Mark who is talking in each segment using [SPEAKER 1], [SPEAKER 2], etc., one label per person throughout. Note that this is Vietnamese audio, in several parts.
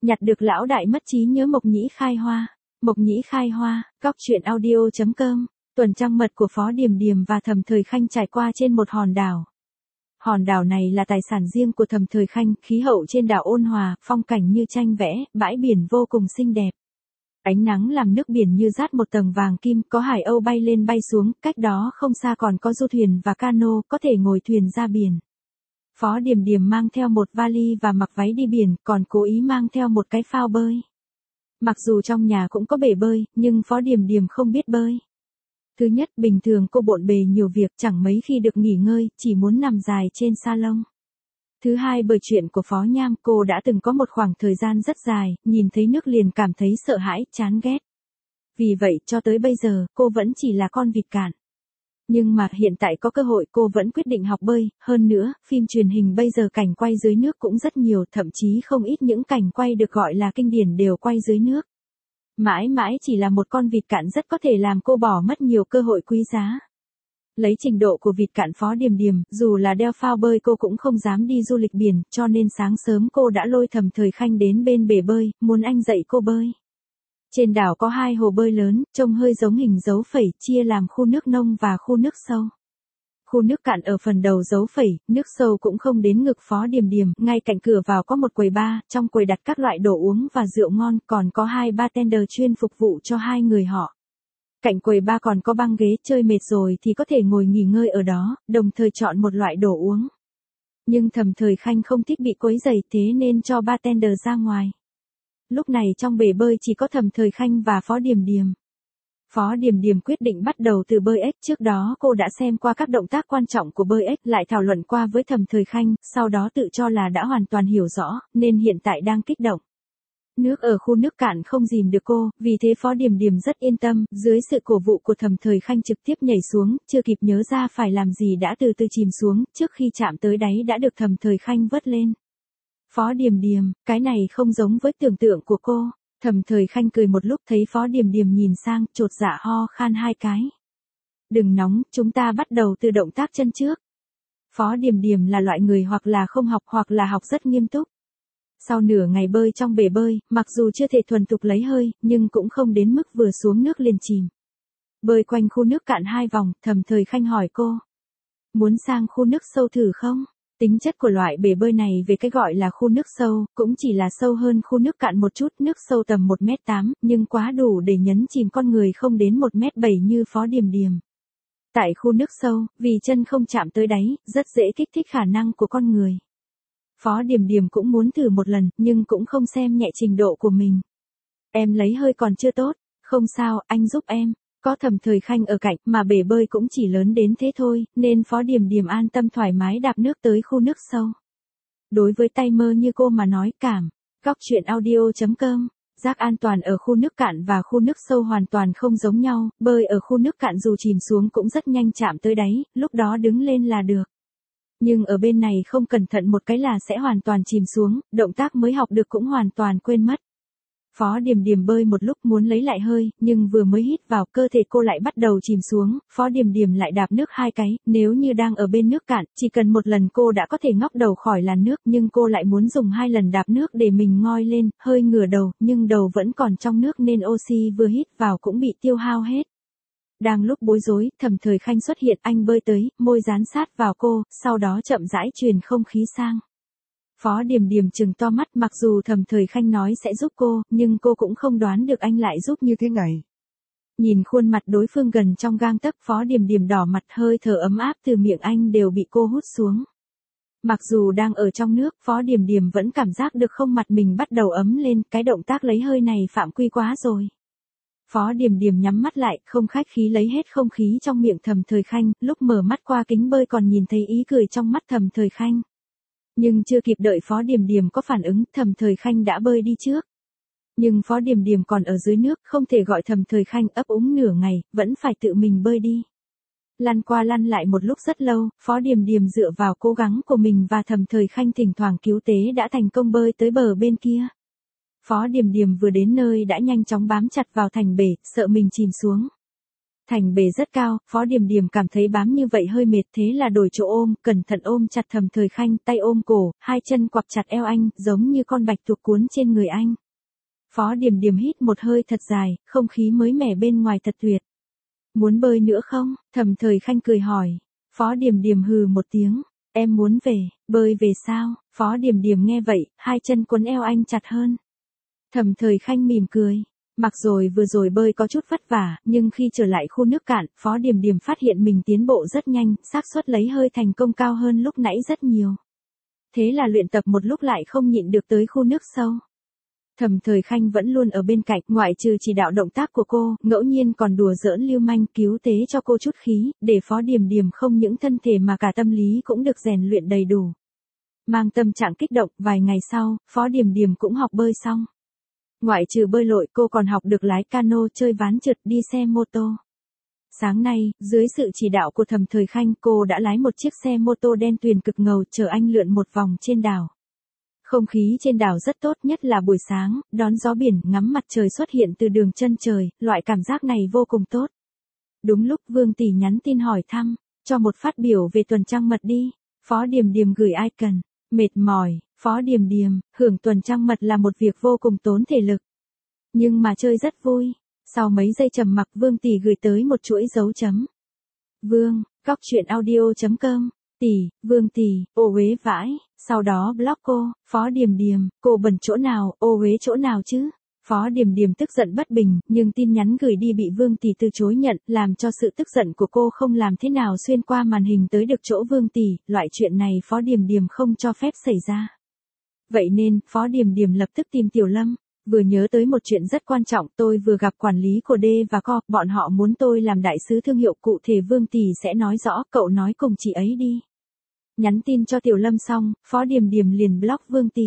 [SPEAKER 1] Nhặt được lão đại mất trí nhớ Mộc Nhĩ khai hoa. Mộc Nhĩ khai hoa, góc truyện audio.com. Tuần trăng mật của Phó Điềm Điềm và Thẩm Thời Khanh trải qua trên một hòn đảo. Hòn đảo này là tài sản riêng của Thẩm Thời Khanh, khí hậu trên đảo ôn hòa, phong cảnh như tranh vẽ, bãi biển vô cùng xinh đẹp. Ánh nắng làm nước biển như dát một tầng vàng kim, có hải âu bay lên bay xuống, cách đó không xa còn có du thuyền và cano, có thể ngồi thuyền ra biển. Phó Điềm Điềm mang theo một vali và mặc váy đi biển, còn cố ý mang theo một cái phao bơi. Mặc dù trong nhà cũng có bể bơi, nhưng Phó Điềm Điềm không biết bơi. Thứ nhất, bình thường cô bộn bề nhiều việc, chẳng mấy khi được nghỉ ngơi, chỉ muốn nằm dài trên salon. Thứ hai, bởi chuyện của Phó Nham, cô đã từng có một khoảng thời gian rất dài, nhìn thấy nước liền cảm thấy sợ hãi, chán ghét. Vì vậy, cho tới bây giờ, cô vẫn chỉ là con vịt cạn. Nhưng mà hiện tại có cơ hội cô vẫn quyết định học bơi, hơn nữa, phim truyền hình bây giờ cảnh quay dưới nước cũng rất nhiều, thậm chí không ít những cảnh quay được gọi là kinh điển đều quay dưới nước. Mãi mãi chỉ là một con vịt cạn rất có thể làm cô bỏ mất nhiều cơ hội quý giá. Lấy trình độ của vịt cạn Phó Điềm Điềm, dù là đeo phao bơi cô cũng không dám đi du lịch biển, cho nên sáng sớm cô đã lôi Thẩm Thời Khanh đến bên bể bơi, muốn anh dạy cô bơi. Trên đảo có 2 hồ bơi lớn, trông hơi giống hình dấu phẩy, chia làm khu nước nông và khu nước sâu. Khu nước cạn ở phần đầu dấu phẩy, nước sâu cũng không đến ngực Phó Điềm Điềm, ngay cạnh cửa vào có một quầy bar, trong quầy đặt các loại đồ uống và rượu ngon, còn có 2 bartender chuyên phục vụ cho 2 người họ. Cạnh quầy bar còn có băng ghế, chơi mệt rồi thì có thể ngồi nghỉ ngơi ở đó, đồng thời chọn một loại đồ uống. Nhưng Thẩm Thời Khanh không thích bị quấy rầy, thế nên cho bartender ra ngoài. Lúc này trong bể bơi chỉ có Thẩm Thời Khanh và Phó Điềm Điềm. Phó Điềm Điềm quyết định bắt đầu từ bơi ếch, trước đó cô đã xem qua các động tác quan trọng của bơi ếch, lại thảo luận qua với Thẩm Thời Khanh, sau đó tự cho là đã hoàn toàn hiểu rõ, nên hiện tại đang kích động. Nước ở khu nước cạn không dìm được cô, vì thế Phó Điềm Điềm rất yên tâm, dưới sự cổ vũ của Thẩm Thời Khanh trực tiếp nhảy xuống, chưa kịp nhớ ra phải làm gì đã từ từ chìm xuống, trước khi chạm tới đáy đã được Thẩm Thời Khanh vớt lên. Phó Điềm Điềm, cái này không giống với tưởng tượng của cô. Thẩm Thời Khanh cười một lúc thấy Phó Điềm Điềm nhìn sang, chột dạ ho khan 2 cái. Đừng nóng, chúng ta bắt đầu từ động tác chân trước. Phó Điềm Điềm là loại người hoặc là không học hoặc là học rất nghiêm túc. Sau nửa ngày bơi trong bể bơi, mặc dù chưa thể thuần thục lấy hơi, nhưng cũng không đến mức vừa xuống nước liền chìm. Bơi quanh khu nước cạn 2 vòng, Thẩm Thời Khanh hỏi cô. Muốn sang khu nước sâu thử không? Tính chất của loại bể bơi này về cái gọi là khu nước sâu, cũng chỉ là sâu hơn khu nước cạn một chút, nước sâu tầm 1m8, nhưng quá đủ để nhấn chìm con người không đến 1m7 như Phó Điềm Điềm. Tại khu nước sâu, vì chân không chạm tới đáy, rất dễ kích thích khả năng của con người. Phó Điềm Điềm cũng muốn thử một lần, nhưng cũng không xem nhẹ trình độ của mình. Em lấy hơi còn chưa tốt, không sao, anh giúp em. Có Thẩm Thời Khanh ở cạnh, mà bể bơi cũng chỉ lớn đến thế thôi, nên Phó Điềm Điềm an tâm thoải mái đạp nước tới khu nước sâu. Đối với tay mơ như cô mà nói cảm, góc truyện audio.com, giác an toàn ở khu nước cạn và khu nước sâu hoàn toàn không giống nhau, bơi ở khu nước cạn dù chìm xuống cũng rất nhanh chạm tới đáy, lúc đó đứng lên là được. Nhưng ở bên này không cẩn thận một cái là sẽ hoàn toàn chìm xuống, động tác mới học được cũng hoàn toàn quên mất. Phó Điềm Điềm bơi một lúc muốn lấy lại hơi, nhưng vừa mới hít vào cơ thể cô lại bắt đầu chìm xuống, Phó Điềm Điềm lại đạp nước 2 cái, nếu như đang ở bên nước cạn, chỉ cần một lần cô đã có thể ngóc đầu khỏi làn nước, nhưng cô lại muốn dùng 2 lần đạp nước để mình ngoi lên, hơi ngửa đầu, nhưng đầu vẫn còn trong nước nên oxy vừa hít vào cũng bị tiêu hao hết. Đang lúc bối rối, Thẩm Thời Khanh xuất hiện, anh bơi tới, môi dán sát vào cô, sau đó chậm rãi truyền không khí sang. Phó Điềm Điềm trừng to mắt, mặc dù Thẩm Thời Khanh nói sẽ giúp cô, nhưng cô cũng không đoán được anh lại giúp như thế này. Nhìn khuôn mặt đối phương gần trong gang tấc, Phó Điềm Điềm đỏ mặt, hơi thở ấm áp từ miệng anh đều bị cô hút xuống. Mặc dù đang ở trong nước, Phó Điềm Điềm vẫn cảm giác được không mặt mình bắt đầu ấm lên, cái động tác lấy hơi này phạm quy quá rồi. Phó Điềm Điềm nhắm mắt lại, không khách khí lấy hết không khí trong miệng Thẩm Thời Khanh, lúc mở mắt qua kính bơi còn nhìn thấy ý cười trong mắt Thẩm Thời Khanh. Nhưng chưa kịp đợi Phó Điềm Điềm có phản ứng, Thẩm Thời Khanh đã bơi đi trước. Nhưng Phó Điềm Điềm còn ở dưới nước, không thể gọi Thẩm Thời Khanh, ấp úng nửa ngày, vẫn phải tự mình bơi đi. Lăn qua lăn lại một lúc rất lâu, Phó Điềm Điềm dựa vào cố gắng của mình và Thẩm Thời Khanh thỉnh thoảng cứu tế đã thành công bơi tới bờ bên kia. Phó Điềm Điềm vừa đến nơi đã nhanh chóng bám chặt vào thành bể, sợ mình chìm xuống. Thành bề rất cao, Phó Điềm Điềm cảm thấy bám như vậy hơi mệt, thế là đổi chỗ ôm, cẩn thận ôm chặt Thẩm Thời Khanh, tay ôm cổ, hai chân quặp chặt eo anh, giống như con bạch tuộc cuốn trên người anh. Phó Điềm Điềm hít một hơi thật dài, không khí mới mẻ bên ngoài thật tuyệt. Muốn bơi nữa không? Thẩm Thời Khanh cười hỏi. Phó Điềm Điềm hừ một tiếng, em muốn về, bơi về sao? Phó Điềm Điềm nghe vậy, hai chân quấn eo anh chặt hơn. Thẩm Thời Khanh mỉm cười. Mặc rồi vừa rồi bơi có chút vất vả, nhưng khi trở lại khu nước cạn, Phó Điềm Điềm phát hiện mình tiến bộ rất nhanh, xác suất lấy hơi thành công cao hơn lúc nãy rất nhiều. Thế là luyện tập một lúc lại không nhịn được tới khu nước sâu. Thẩm Thời Khanh vẫn luôn ở bên cạnh, ngoại trừ chỉ đạo động tác của cô, ngẫu nhiên còn đùa giỡn lưu manh cứu tế cho cô chút khí, để Phó Điềm Điềm không những thân thể mà cả tâm lý cũng được rèn luyện đầy đủ. Mang tâm trạng kích động, vài ngày sau, Phó Điềm Điềm cũng học bơi xong. Ngoại trừ bơi lội, cô còn học được lái cano, chơi ván trượt, đi xe mô tô. Sáng nay, dưới sự chỉ đạo của Thẩm Thời Khanh, cô đã lái một chiếc xe mô tô đen tuyền cực ngầu chở anh lượn một vòng trên đảo. Không khí trên đảo rất tốt, nhất là buổi sáng, đón gió biển, ngắm mặt trời xuất hiện từ đường chân trời, loại cảm giác này vô cùng tốt. Đúng lúc Vương Tỷ nhắn tin hỏi thăm, cho một phát biểu về tuần trăng mật đi. Phó Điềm Điềm gửi icon, mệt mỏi. Phó Điềm Điềm, hưởng tuần trăng mật là một việc vô cùng tốn thể lực. Nhưng mà chơi rất vui. Sau mấy giây trầm mặc, Vương Tỷ gửi tới một chuỗi dấu chấm. Vương, góc chuyện audio.com, Tỷ, Vương Tỷ, ô uế vãi. Sau đó block cô, Phó Điềm Điềm, cô bẩn chỗ nào, ô uế chỗ nào chứ? Phó Điềm Điềm tức giận bất bình, nhưng tin nhắn gửi đi bị Vương Tỷ từ chối nhận, làm cho sự tức giận của cô không làm thế nào xuyên qua màn hình tới được chỗ Vương Tỷ, loại chuyện này Phó Điềm Điềm không cho phép xảy ra. Vậy nên, Phó Điềm Điềm lập tức tìm Tiểu Lâm, vừa nhớ tới một chuyện rất quan trọng, tôi vừa gặp quản lý của D và Co, bọn họ muốn tôi làm đại sứ thương hiệu, cụ thể Vương Tỷ sẽ nói rõ, cậu nói cùng chị ấy đi. Nhắn tin cho Tiểu Lâm xong, Phó Điềm Điềm liền block Vương Tỷ.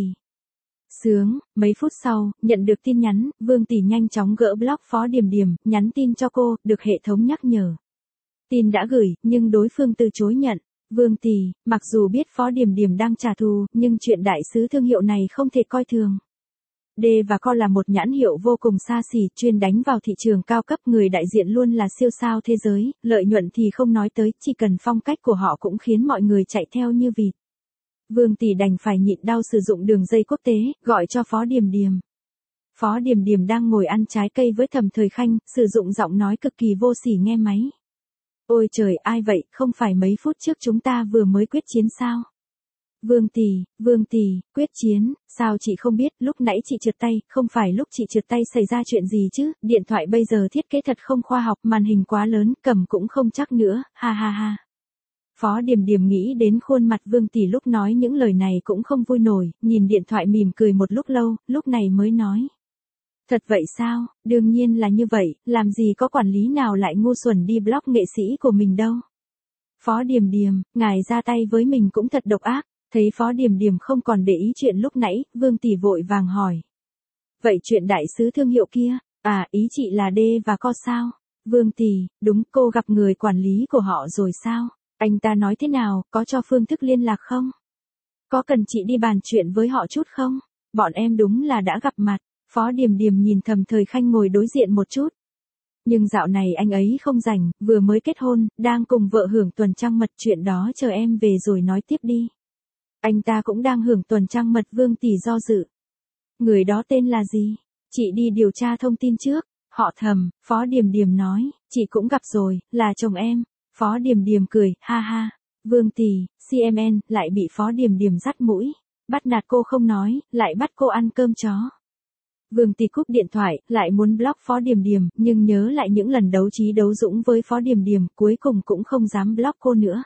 [SPEAKER 1] Sướng, mấy phút sau, nhận được tin nhắn, Vương Tỷ nhanh chóng gỡ block Phó Điềm Điềm, nhắn tin cho cô, được hệ thống nhắc nhở. Tin đã gửi, nhưng đối phương từ chối nhận. Vương Tỷ, mặc dù biết Phó Điềm Điềm đang trả thù, nhưng chuyện đại sứ thương hiệu này không thể coi thường. D và Co là một nhãn hiệu vô cùng xa xỉ, chuyên đánh vào thị trường cao cấp, người đại diện luôn là siêu sao thế giới, lợi nhuận thì không nói tới, chỉ cần phong cách của họ cũng khiến mọi người chạy theo như vịt. Vương Tỷ đành phải nhịn đau sử dụng đường dây quốc tế, gọi cho Phó Điềm Điềm. Phó Điềm Điềm đang ngồi ăn trái cây với Thẩm Thời Khanh, sử dụng giọng nói cực kỳ vô sỉ nghe máy. Ôi trời, ai vậy, không phải mấy phút trước chúng ta vừa mới quyết chiến sao? Vương Tỷ, quyết chiến, sao chị không biết, lúc nãy chị trượt tay, không phải lúc chị trượt tay xảy ra chuyện gì chứ, điện thoại bây giờ thiết kế thật không khoa học, màn hình quá lớn, cầm cũng không chắc nữa, ha ha ha. Phó Điềm Điềm nghĩ đến khuôn mặt Vương Tỷ lúc nói những lời này cũng không vui nổi, nhìn điện thoại mỉm cười một lúc lâu, lúc này mới nói. Thật vậy sao, đương nhiên là như vậy, làm gì có quản lý nào lại ngu xuẩn đi block nghệ sĩ của mình đâu. Phó Điềm Điềm, ngài ra tay với mình cũng thật độc ác, thấy Phó Điềm Điềm không còn để ý chuyện lúc nãy, Vương Tỷ vội vàng hỏi. Vậy chuyện đại sứ thương hiệu kia, ý chị là D và Co sao? Vương Tỷ, đúng, cô gặp người quản lý của họ rồi sao? Anh ta nói thế nào, có cho phương thức liên lạc không? Có cần chị đi bàn chuyện với họ chút không? Bọn em đúng là đã gặp mặt. Phó Điềm Điềm nhìn Thẩm Thời Khanh ngồi đối diện một chút. Nhưng dạo này anh ấy không rảnh, vừa mới kết hôn, đang cùng vợ hưởng tuần trăng mật, chuyện đó chờ em về rồi nói tiếp đi. Anh ta cũng đang hưởng tuần trăng mật. Vương Tỷ do dự. Người đó tên là gì? Chị đi điều tra thông tin trước. Họ Thẩm, Phó Điềm Điềm nói, chị cũng gặp rồi, là chồng em. Phó Điềm Điềm cười, ha ha. Vương Tỷ, CMN, lại bị Phó Điềm Điềm dắt mũi. Bắt nạt cô không nói, lại bắt cô ăn cơm chó. Vương Tỷ cúp điện thoại, lại muốn block Phó Điềm Điềm, nhưng nhớ lại những lần đấu trí đấu dũng với Phó Điềm Điềm, cuối cùng cũng không dám block cô nữa.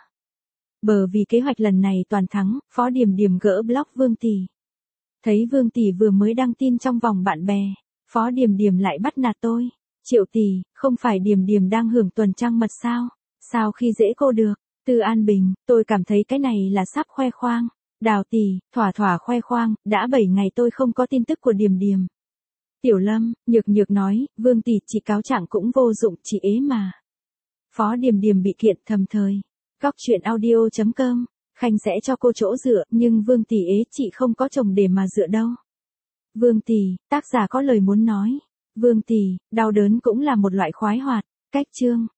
[SPEAKER 1] Bởi vì kế hoạch lần này toàn thắng, Phó Điềm Điềm gỡ block Vương Tỷ. Thấy Vương Tỷ vừa mới đăng tin trong vòng bạn bè, Phó Điềm Điềm lại bắt nạt tôi. Triệu Tỷ, không phải Điềm Điềm đang hưởng tuần trăng mật sao? Sao khi dễ cô được? Từ An Bình, tôi cảm thấy cái này là sắp khoe khoang. Đào Tỷ, thỏa thỏa khoe khoang, đã 7 ngày tôi không có tin tức của Điềm Điềm. Tiểu Lâm, nhược nhược nói, Vương Tỷ, chị cáo trạng cũng vô dụng, chị ế mà. Phó Điềm Điềm bị kiện. Thầm thời. Góc chuyện audio.com, Khanh sẽ cho cô chỗ dựa, nhưng Vương Tỷ ế, chị không có chồng để mà dựa đâu. Vương Tỷ, tác giả có lời muốn nói. Vương Tỷ, đau đớn cũng là một loại khoái hoạt. Cách chương.